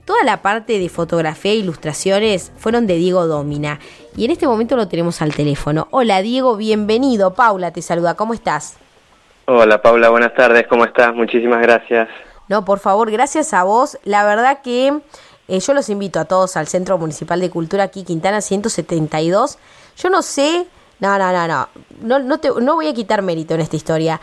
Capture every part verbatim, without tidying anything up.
toda la parte de fotografía e ilustraciones fueron de Diego Domina. Y en este momento lo tenemos al teléfono. Hola Diego, bienvenido. Paula te saluda, ¿cómo estás? Hola Paula, buenas tardes, ¿cómo estás? Muchísimas gracias. No, por favor, gracias a vos. La verdad que eh, yo los invito a todos al Centro Municipal de Cultura aquí, Quintana ciento setenta y dos. Yo no sé, no, no, no, no, no, no, te, no voy a quitar mérito en esta historia.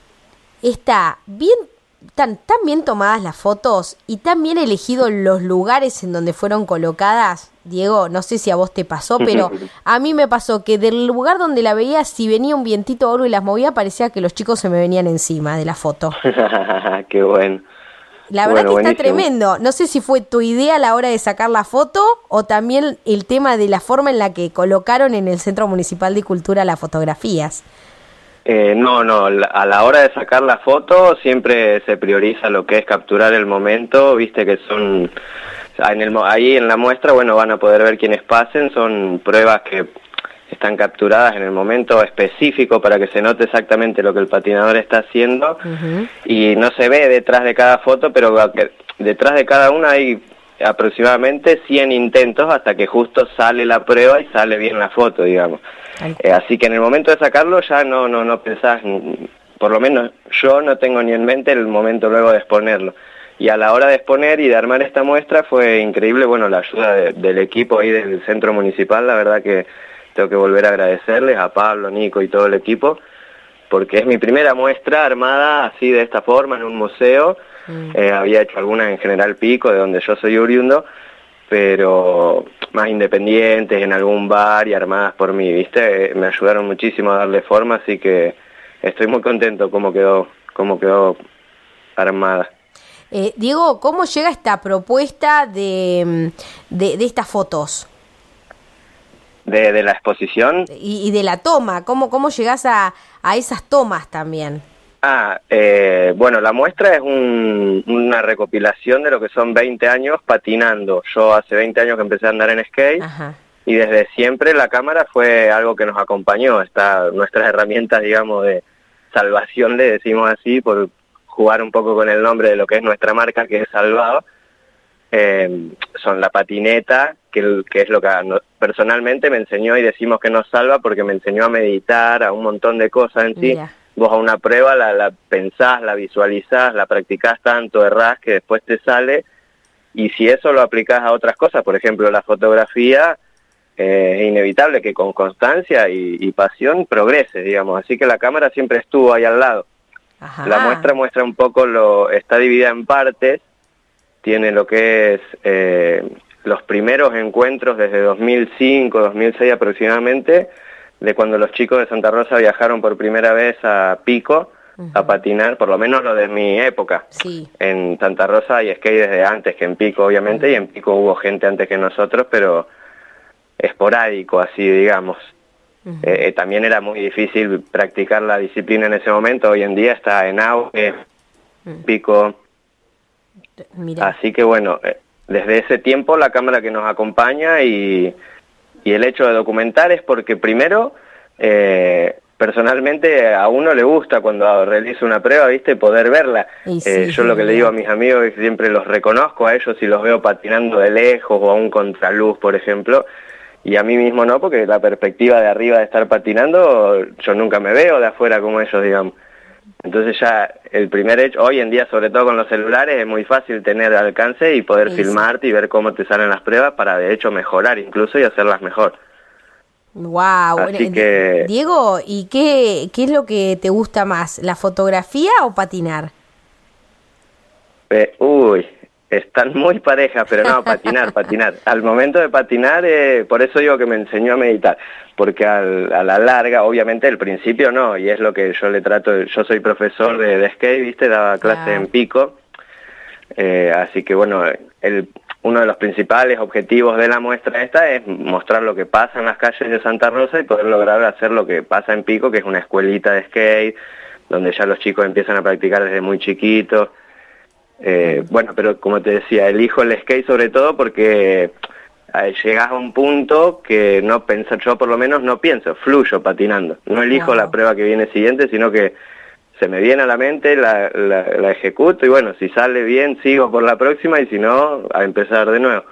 Está bien, tan, tan bien tomadas las fotos y tan bien elegidos los lugares en donde fueron colocadas. Diego, no sé si a vos te pasó, pero a mí me pasó que del lugar donde la veía, si venía un vientito oro y las movía, parecía que los chicos se me venían encima de la foto. Qué bueno. La verdad bueno, que está buenísimo. tremendo. No sé si fue tu idea a la hora de sacar la foto o también el tema de la forma en la que colocaron en el Centro Municipal de Cultura las fotografías. Eh, no, no, la- a la hora de sacar la foto siempre se prioriza lo que es capturar el momento, viste que son, en el, mo- ahí en la muestra, bueno, van a poder ver quienes pasen, son pruebas que están capturadas en el momento específico para que se note exactamente lo que el patinador está haciendo. Uh-huh. Y no se ve detrás de cada foto, pero que- detrás de cada una hay aproximadamente cien intentos hasta que justo sale la prueba y sale bien la foto, digamos. Eh, así que en el momento de sacarlo ya no no no pensás, mm, por lo menos yo no tengo ni en mente el momento luego de exponerlo. Y a la hora de exponer y de armar esta muestra fue increíble, bueno, la ayuda de- del equipo ahí del centro municipal, la verdad que tengo que volver a agradecerles a Pablo, Nico y todo el equipo, porque es mi primera muestra armada así de esta forma en un museo. Mm. Eh, había hecho algunas en General Pico, de donde yo soy oriundo, pero más independientes, en algún bar y armadas por mí, ¿viste? Eh, me ayudaron muchísimo a darle forma, así que estoy muy contento cómo quedó, cómo quedó armada. Eh, Diego, ¿cómo llega esta propuesta de, de, de estas fotos? De, de la exposición. Y, y de la toma, ¿cómo, cómo llegás a, a esas tomas también? Ah, eh, bueno, la muestra es un, una recopilación de lo que son veinte años patinando. Yo hace veinte años que empecé a andar en skate. Ajá. Y desde siempre la cámara fue algo que nos acompañó. Está nuestras herramientas, digamos, de salvación, le decimos así, por jugar un poco con el nombre de lo que es nuestra marca, que es Salvado. Eh, son la patineta, que, que es lo que no, personalmente me enseñó, y decimos que nos salva porque me enseñó a meditar, a un montón de cosas en sí. Yeah. Vos a una prueba la, la pensás, la visualizás, la practicás tanto, errás, que después te sale, y si eso lo aplicás a otras cosas, por ejemplo la fotografía, eh, es inevitable que con constancia y, y pasión progreses, digamos, así que la cámara siempre estuvo ahí al lado. Ajá. La muestra muestra un poco, lo está dividida en partes, tiene lo que es eh, los primeros encuentros desde dos mil cinco, dos mil seis aproximadamente, de cuando los chicos de Santa Rosa viajaron por primera vez a Pico, uh-huh, a patinar, por lo menos lo de mi época. Sí. En Santa Rosa hay skate desde antes que en Pico, obviamente, uh-huh, y en Pico hubo gente antes que nosotros, pero esporádico, así digamos. Uh-huh. Eh, eh, también era muy difícil practicar la disciplina en ese momento, hoy en día está en auge, uh-huh, Pico. Mirá. Así que bueno, eh, desde ese tiempo la cámara que nos acompaña, y... Y el hecho de documentar es porque primero, eh, personalmente a uno le gusta cuando realiza una prueba, ¿viste? Poder verla. Sí, eh, yo sí, lo que sí, le digo a mis amigos es que siempre los reconozco a ellos y los veo patinando de lejos o a un contraluz, por ejemplo. Y a mí mismo no, porque la perspectiva de arriba de estar patinando, yo nunca me veo de afuera como ellos, digamos. Entonces ya el primer hecho, hoy en día sobre todo con los celulares, es muy fácil tener alcance y poder sí, filmarte sí, y ver cómo te salen las pruebas para de hecho mejorar incluso y hacerlas mejor. Wow, Así que... Diego, ¿y qué, qué es lo que te gusta más, la fotografía o patinar? Eh, uy, están muy parejas, pero no, patinar, patinar. Al momento de patinar, eh, por eso digo que me enseñó a meditar, porque al, a la larga, obviamente al principio no, y es lo que yo le trato, yo soy profesor de, de skate, ¿viste? Daba clase ah. en Pico, eh, así que bueno, el, uno de los principales objetivos de la muestra esta es mostrar lo que pasa en las calles de Santa Rosa y poder lograr hacer lo que pasa en Pico, que es una escuelita de skate, donde ya los chicos empiezan a practicar desde muy chiquitos. Eh, bueno, pero como te decía, elijo el skate sobre todo porque eh, llegas a un punto que no pensar, yo por lo menos no pienso, fluyo patinando. No elijo wow. la prueba que viene siguiente, sino que se me viene a la mente, la, la, la ejecuto y bueno, si sale bien sigo por la próxima y si no, a empezar de nuevo.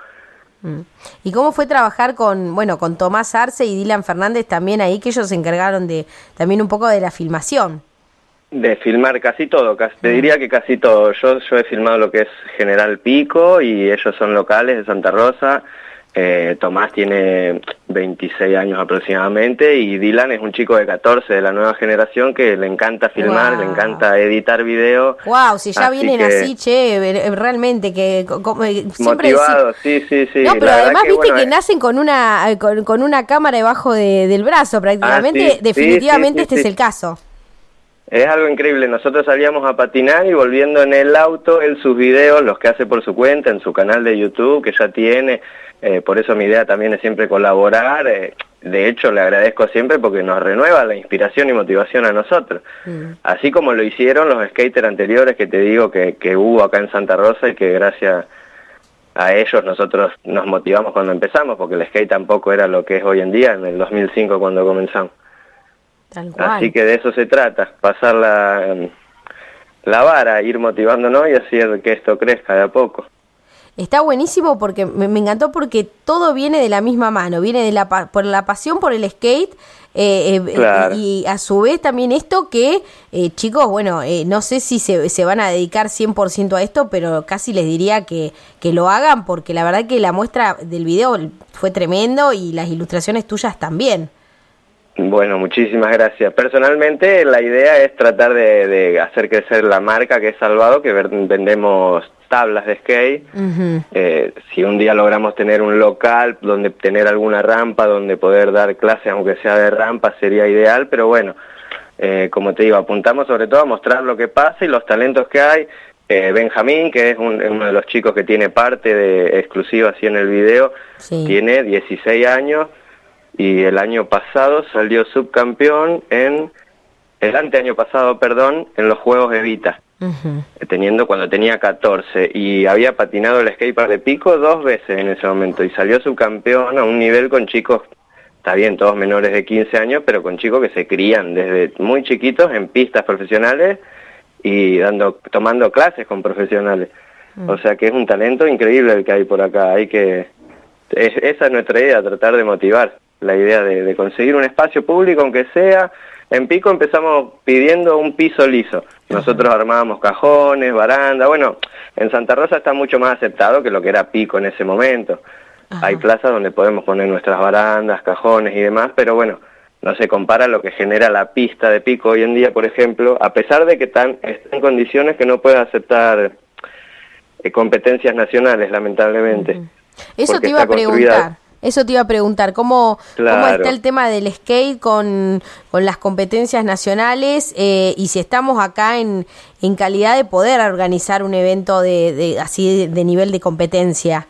¿Y cómo fue trabajar con, bueno, con Tomás Arce y Dylan Fernández también ahí, que ellos se encargaron de también un poco de la filmación? De filmar casi todo, casi, te diría que casi todo. Yo, yo he filmado lo que es General Pico y ellos son locales de Santa Rosa. Eh, Tomás tiene veintiséis años aproximadamente y Dylan es un chico de catorce de la nueva generación que le encanta filmar, wow. le encanta editar video. Wow, si ya vienen que, así, che, realmente que como, siempre motivados, sí, sí, sí. No, pero la además que, viste bueno, que es... nacen con una con, con una cámara debajo de, del brazo prácticamente, ah, sí, definitivamente sí, sí, este sí, es sí. el caso. Es algo increíble, nosotros salíamos a patinar y volviendo en el auto, él sus videos, los que hace por su cuenta, en su canal de YouTube, que ya tiene, eh, por eso mi idea también es siempre colaborar, eh, de hecho le agradezco siempre porque nos renueva la inspiración y motivación a nosotros, mm. así como lo hicieron los skaters anteriores que te digo que, que hubo acá en Santa Rosa y que gracias a ellos nosotros nos motivamos cuando empezamos, porque el skate tampoco era lo que es hoy en día, en el dos mil cinco cuando comenzamos. Tal cual. Así que de eso se trata, pasar la, la vara, ir motivándonos y hacer que esto crezca de a poco. Está buenísimo porque me, me encantó porque todo viene de la misma mano, viene de la por la pasión por el skate eh, eh, claro. y, y a su vez también esto que, eh, chicos, bueno, eh, no sé si se, se van a dedicar cien por ciento a esto, pero casi les diría que, que lo hagan porque la verdad que la muestra del video fue tremendo y las ilustraciones tuyas también. Bueno, muchísimas gracias. Personalmente la idea es tratar de, de hacer crecer la marca que es Salvado, que vendemos tablas de skate. Uh-huh. eh, si un día logramos tener un local donde tener alguna rampa, donde poder dar clases, aunque sea de rampa, sería ideal, pero bueno, eh, como te digo, apuntamos sobre todo a mostrar lo que pasa y los talentos que hay. Eh, Benjamín, que es un, uno de los chicos que tiene parte de exclusiva así en el video, sí. tiene dieciséis años, y el año pasado salió subcampeón en, el anteaño pasado, perdón, en los Juegos Evita, uh-huh. teniendo cuando tenía catorce, y había patinado el skatepark de Pico dos veces en ese momento, y salió subcampeón a un nivel con chicos, está bien, todos menores de quince años, pero con chicos que se crían desde muy chiquitos en pistas profesionales y dando tomando clases con profesionales. Uh-huh. O sea que es un talento increíble el que hay por acá, hay que... Es, esa es nuestra idea, tratar de motivar. La idea de, de conseguir un espacio público, aunque sea, en Pico empezamos pidiendo un piso liso. Nosotros armábamos cajones, baranda, bueno, en Santa Rosa está mucho más aceptado que lo que era Pico en ese momento. Ajá. Hay plazas donde podemos poner nuestras barandas, cajones y demás, pero bueno, no se compara lo que genera la pista de Pico hoy en día, por ejemplo, a pesar de que están en condiciones que no puede aceptar eh, competencias nacionales, lamentablemente. Uh-huh. Eso te iba a preguntar. Eso te iba a preguntar, ¿cómo, claro. cómo está el tema del skate con, con las competencias nacionales eh, y si estamos acá en, en calidad de poder organizar un evento de, de así de, de nivel de competencia?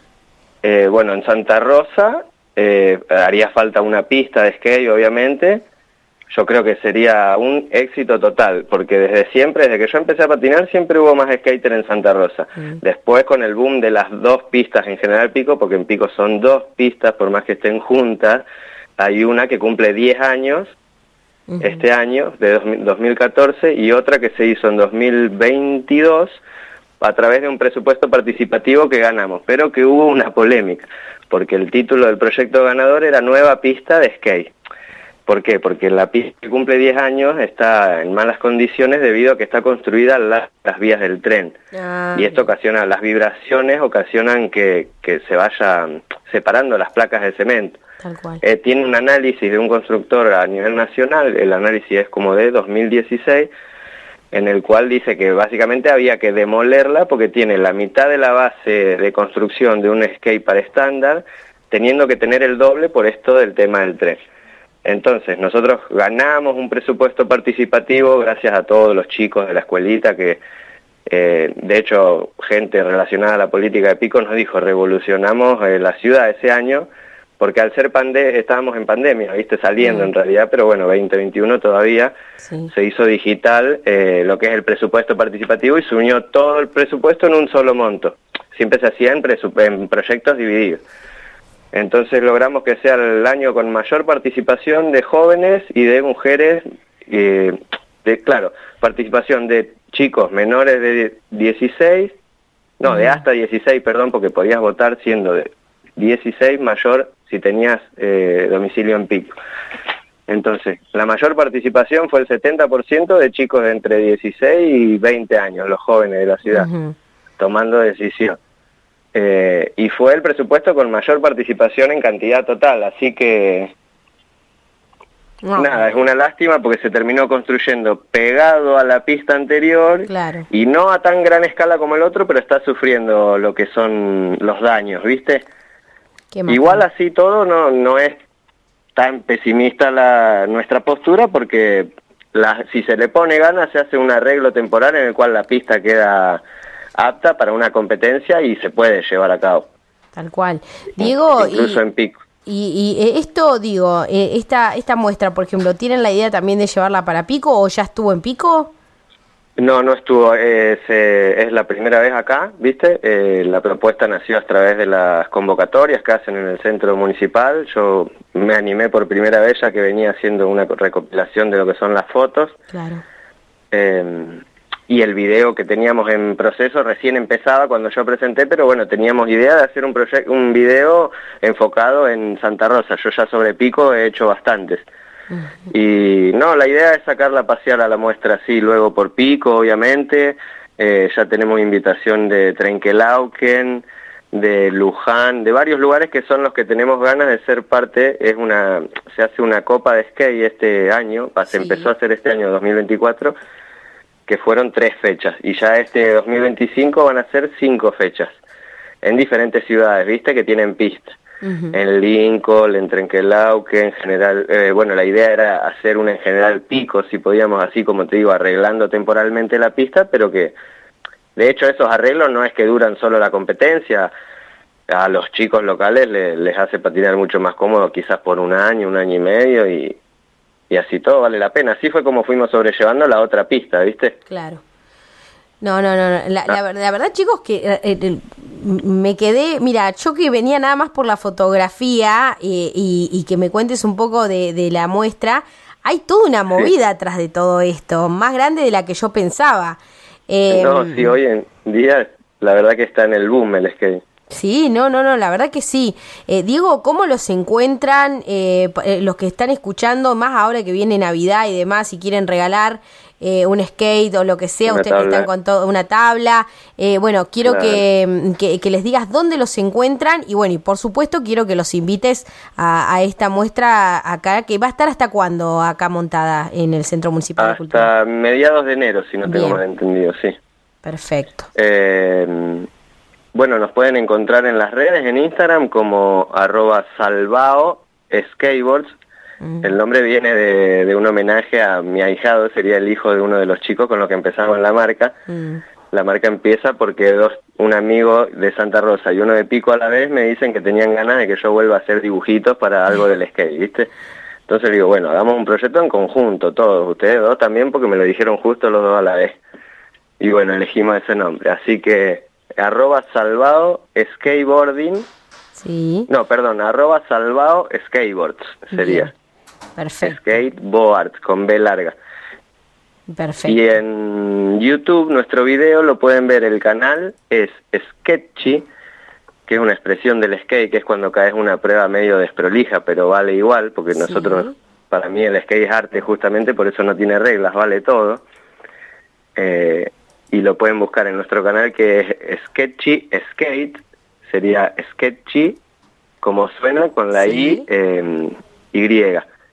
Eh, bueno, en Santa Rosa eh, haría falta una pista de skate, obviamente. Yo creo que sería un éxito total, porque desde siempre, desde que yo empecé a patinar, siempre hubo más skater en Santa Rosa. Mm. Después con el boom de las dos pistas en General Pico, porque en Pico son dos pistas, por más que estén juntas, hay una que cumple diez años, uh-huh. este año, de dos mil catorce, y otra que se hizo en dos mil veintidós, a través de un presupuesto participativo que ganamos, pero que hubo una polémica, porque el título del proyecto ganador era Nueva Pista de Skate. ¿Por qué? Porque la pista que cumple diez años está en malas condiciones debido a que está construida la, las vías del tren. Ah. Y esto ocasiona, las vibraciones ocasionan que, que se vayan separando las placas de cemento. Tal cual. Eh, tiene un análisis de un constructor a nivel nacional, el análisis es como de dos mil dieciséis, en el cual dice que básicamente había que demolerla porque tiene la mitad de la base de construcción de un skatepark estándar, teniendo que tener el doble por esto del tema del tren. Entonces, nosotros ganamos un presupuesto participativo gracias a todos los chicos de la escuelita que, eh, de hecho, gente relacionada a la política de Pico nos dijo, revolucionamos eh, la ciudad ese año, porque al ser pandemia, estábamos en pandemia, viste, saliendo mm. en realidad, pero bueno, veinte veintiuno todavía, sí. se hizo digital eh, lo que es el presupuesto participativo y se unió todo el presupuesto en un solo monto. Siempre se hacía en, en proyectos divididos. Entonces logramos que sea el año con mayor participación de jóvenes y de mujeres, eh, de, claro, participación de chicos menores de dieciséis, no, uh-huh. de hasta dieciséis, perdón, porque podías votar siendo de dieciséis mayor si tenías eh, domicilio en Pico. Entonces, la mayor participación fue el setenta por ciento de chicos de entre dieciséis y veinte años, los jóvenes de la ciudad, uh-huh. tomando decisión. Eh, y fue el presupuesto con mayor participación en cantidad total, así que no. nada, es una lástima porque se terminó construyendo pegado a la pista anterior, claro. y no a tan gran escala como el otro, pero está sufriendo lo que son los daños, ¿viste? Igual así todo no, no es tan pesimista la nuestra postura, porque la, si se le pone ganas se hace un arreglo temporal en el cual la pista queda apta para una competencia y se puede llevar a cabo. Tal cual. Diego, incluso y, en Pico. Y, y esto, digo, esta esta muestra, por ejemplo, ¿tienen la idea también de llevarla para Pico o ya estuvo en Pico? No, no estuvo, es, eh, es la primera vez acá, ¿viste? Eh, la propuesta nació a través de las convocatorias que hacen en el centro municipal. Yo me animé por primera vez, ya que venía haciendo una recopilación de lo que son las fotos. Claro. Eh, y el video que teníamos en proceso recién empezaba cuando yo presenté, pero bueno, teníamos idea de hacer un proyecto, un video enfocado en Santa Rosa. Yo ya sobre Pico he hecho bastantes. Y no, la idea es sacarla a pasear a la muestra así, luego por Pico, obviamente. Eh, ya tenemos invitación de Trenquelauquen, de Luján, de varios lugares que son los que tenemos ganas de ser parte. Es una, se hace una copa de skate este año, se sí. empezó a hacer este año dos mil veinticuatro, que fueron tres fechas, y ya este dos mil veinticinco van a ser cinco fechas, en diferentes ciudades, ¿viste? Que tienen pista. Uh-huh. En Lincoln, en Trenquelauquen, en general, eh, bueno, la idea era hacer una en General Pico, si podíamos, así como te digo, arreglando temporalmente la pista, pero que, de hecho, esos arreglos no es que duran solo la competencia, a los chicos locales les, les hace patinar mucho más cómodo, quizás por un año, un año y medio, y, y así todo vale la pena. Así fue como fuimos sobrellevando la otra pista, ¿viste? Claro. No, no, no, la, ah. la, la verdad, chicos, que eh, eh, me quedé, mira, yo que venía nada más por la fotografía eh, y, y que me cuentes un poco de, de la muestra, hay toda una movida sí. atrás de todo esto, más grande de la que yo pensaba. Eh, no, sí, hoy en día la verdad que está en el boom el skate. Sí, no, no, no, la verdad que sí. Eh, Diego, ¿cómo los encuentran eh, los que están escuchando, más ahora que viene Navidad y demás, si quieren regalar eh, un skate o lo que sea, una ustedes tabla. Que están con todo, una tabla? Eh, bueno, quiero claro. que, que, que les digas dónde los encuentran y bueno, y por supuesto quiero que los invites a, a esta muestra acá, que va a estar hasta cuándo acá montada en el Centro Municipal hasta de Cultura. Hasta mediados de enero, si no Bien. tengo mal entendido, sí. Perfecto. Eh... Bueno, nos pueden encontrar en las redes, en Instagram, como arroba salvao skateboards. Mm. El nombre viene de, de un homenaje a mi ahijado, sería el hijo de uno de los chicos con los que empezamos la marca. Mm. La marca empieza porque dos, un amigo de Santa Rosa y uno de Pico a la vez me dicen que tenían ganas de que yo vuelva a hacer dibujitos para algo del skate, ¿viste? Entonces digo, bueno, hagamos un proyecto en conjunto, todos, ustedes dos también, porque me lo dijeron justo los dos a la vez. Y bueno, elegimos ese nombre, así que arroba salvao skateboarding. Sí. No, perdón, arroba salvao skateboards sería. Bien. Perfecto. Skateboards con B larga. Perfecto. Y en YouTube nuestro video lo pueden ver, el canal es Sketchy, que es una expresión del skate, que es cuando caes una prueba medio desprolija, pero vale igual, porque sí. nosotros, para mí el skate es arte justamente, por eso no tiene reglas, vale todo. Eh... Y lo pueden buscar en nuestro canal, que es Sketchy Skate, sería Sketchy, como suena, con la ¿Sí? I, eh, Y.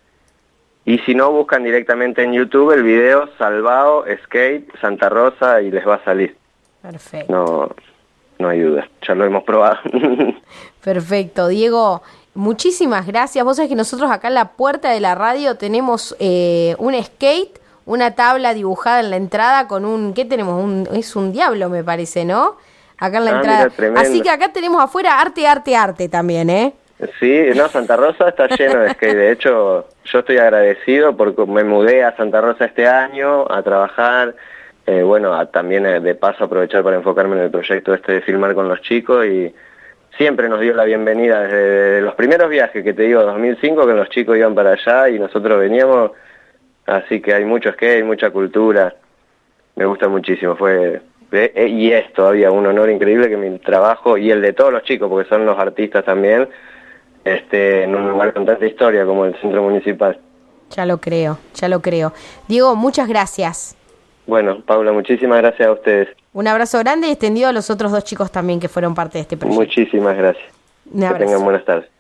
Y si no, buscan directamente en YouTube el video Salvao Skate Santa Rosa y les va a salir. Perfecto. No, no hay duda, ya lo hemos probado. Perfecto, Diego. Muchísimas gracias. Vos sabés que nosotros acá en la puerta de la radio tenemos eh, un skate, una tabla dibujada en la entrada con un, ¿qué tenemos? Un, es un diablo, me parece, ¿no? Acá en la ah, entrada. Mira, así que acá tenemos afuera arte, arte, arte también, ¿eh? Sí, no, Santa Rosa está lleno de skate. De hecho, yo estoy agradecido porque me mudé a Santa Rosa este año a trabajar. Eh, bueno, a, también eh, de paso aprovechar para enfocarme en el proyecto este de filmar con los chicos, y siempre nos dio la bienvenida desde los primeros viajes, que te digo, dos mil cinco, que los chicos iban para allá y nosotros veníamos. así que hay mucho skate, mucha cultura, me gusta muchísimo, fue eh, y es todavía un honor increíble que mi trabajo y el de todos los chicos, porque son los artistas también, esté en un lugar con tanta historia como el Centro Municipal. Ya lo creo, ya lo creo. Diego, muchas gracias. Bueno, Paula, muchísimas gracias a ustedes. Un abrazo grande y extendido a los otros dos chicos también que fueron parte de este proyecto. Muchísimas gracias. Un abrazo. Que tengan buenas tardes.